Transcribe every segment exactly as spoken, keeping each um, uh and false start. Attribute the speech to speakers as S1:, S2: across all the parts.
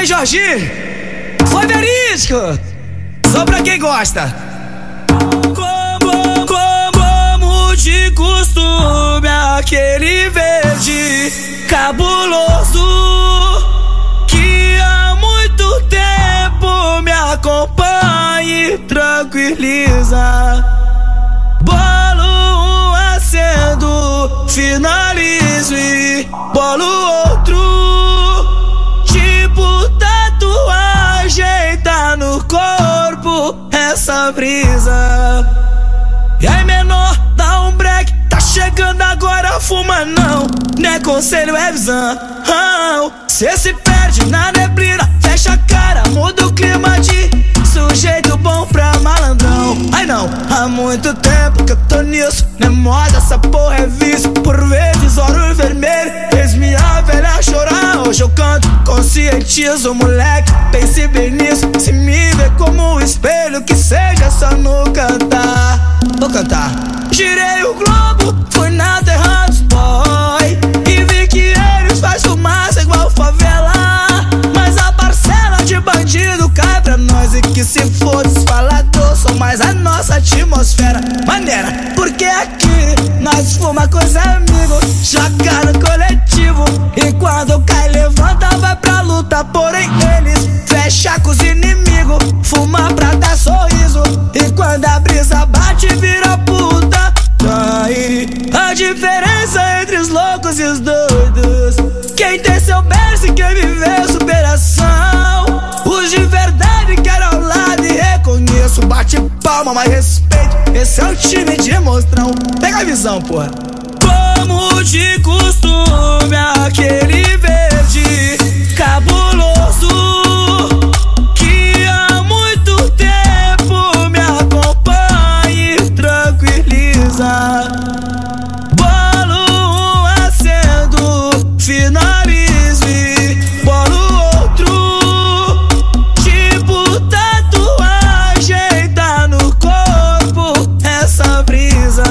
S1: D Jorginho, foi verídico, só pra quem gosta. Como, como de costume, aquele verde cabuloso que há muito tempo me acompanha e tranquiliza. Bolo um acendo, finalizo e bolo outro. Tipo tatuagem, tá no corpo essa brisa. E aí menor, dá um break, tá chegando agora, fuma não, não é conselho, é visão. Cê se perde na neblina, fecha a cara, muda o clima de sujeito bom pra malandrão. Ai não, há muito tempo que eu tô nisso, não é moda, essa porra é vício. Por vezes olho vermelho, fez minha velha chorar. Hoje eu canto, conscientizo, moleque, pense bem nisso. Se me vê como um espelho, que seja só no cantar. Vou cantar. Girei o globo, fui na terra dos boy e vi que eles faz fumaça igual favela. Mas a parcela de bandido cai pra nós, e que se for desfalador, só mais a nossa atmosfera maneira, porque aqui nós fuma com os amigos, joga no coletivo, e quando cai levanta, vai pra luta. Porém eles fecha com os inimigos, fuma pra dar sorriso, e quando a brisa bate vira puta. Aí a diferença entre os loucos e os doidos, quem tem seu berço e quem viveu superação. Os de verdade quero ao lado e reconheço, bate palma, mas respeito, esse é o time de monstrão. Pega a visão, porra. Como de costume, aquele verde cabuloso que há muito tempo me acompanha e tranquiliza. Bolo um acendo, finalizo e bolo outro. Tipo tatuagem, tá no corpo essa brisa.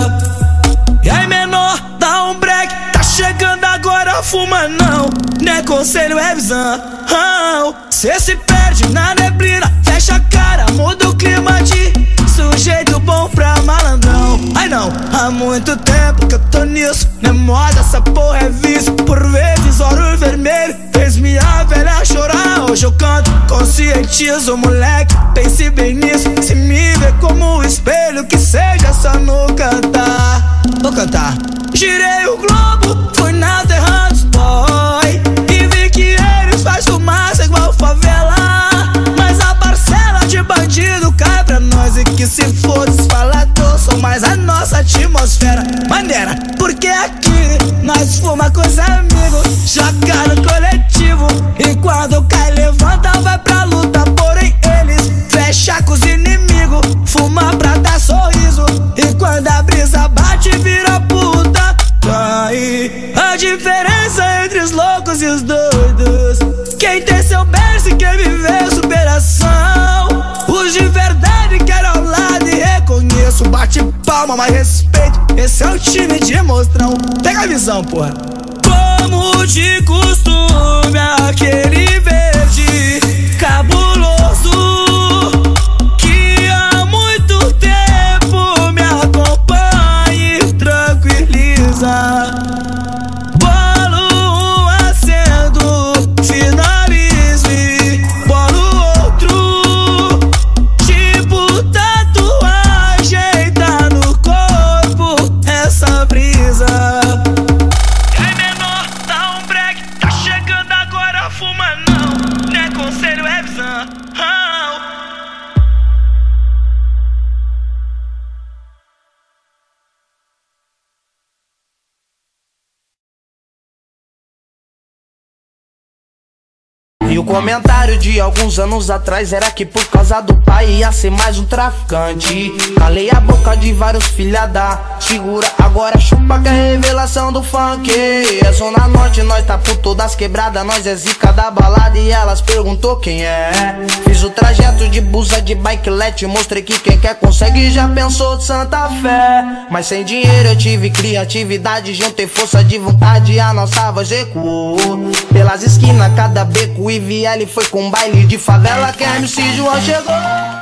S1: E aí menor, dá um break, tá chegando agora, fuma não, não é conselho, é visão. Cê se perde na neblina, fecha a cara, muda o clima de sujeito bom pra malandrão. Ai não, há muito tempo que eu tô nisso, não é moda, essa porra é vício. Por vezes olho vermelho, fez minha velha chorar. Hoje eu canto, conscientizo, moleque, pense bem nisso. Se me vê como um espelho, que seja só no cantar. Vou cantar. Girei o globo, fui na terra dos boy e vi que eles faz fumaça igual favela. Mas a parcela de bandido cai pra nós, e que se for desfalador, só mais a nossa atmosfera maneira, porque aqui nós fuma com os amigos, joga no coletivo, e quando cai levanta, vai pra luta. Porém eles fecha com os inimigos, fuma pra dar sorriso, e quando a brisa bate vira puta. Aí a diferença entre os loucos e os doidos, quem tem seu berço e quem viveu superação. Os de verdade quero ao lado e reconheço, bate palma, mas respeito, esse é o time de monstrão. Pega a visão, porra. Como de costume, aquele verde cabuloso que há muito tempo me acompanha e tranquiliza. Bolo um acendo, finalizo e bolo outro. Tipo tatuagem, tá no corpo essa brisa. E aí menor, dá um break, tá chegando agora, fuma não, não é conselho, é visão.
S2: E o comentário de alguns anos atrás era que por causa do pai ia ser mais um traficante. Calei a boca de vários filha da segura, agora chupa que é revelação do funk. É Zona Norte, nós tá por todas quebradas, nós é zica da balada e elas perguntou quem é. Fiz o trajeto de busa de bikelet, mostrei que quem quer consegue, já pensou de Santa Fé. Mas sem dinheiro eu tive criatividade, juntei força de vontade, a nossa voz ecoou pelas esquinas, cada beco e L V L foi com baile de favela que M C João chegou.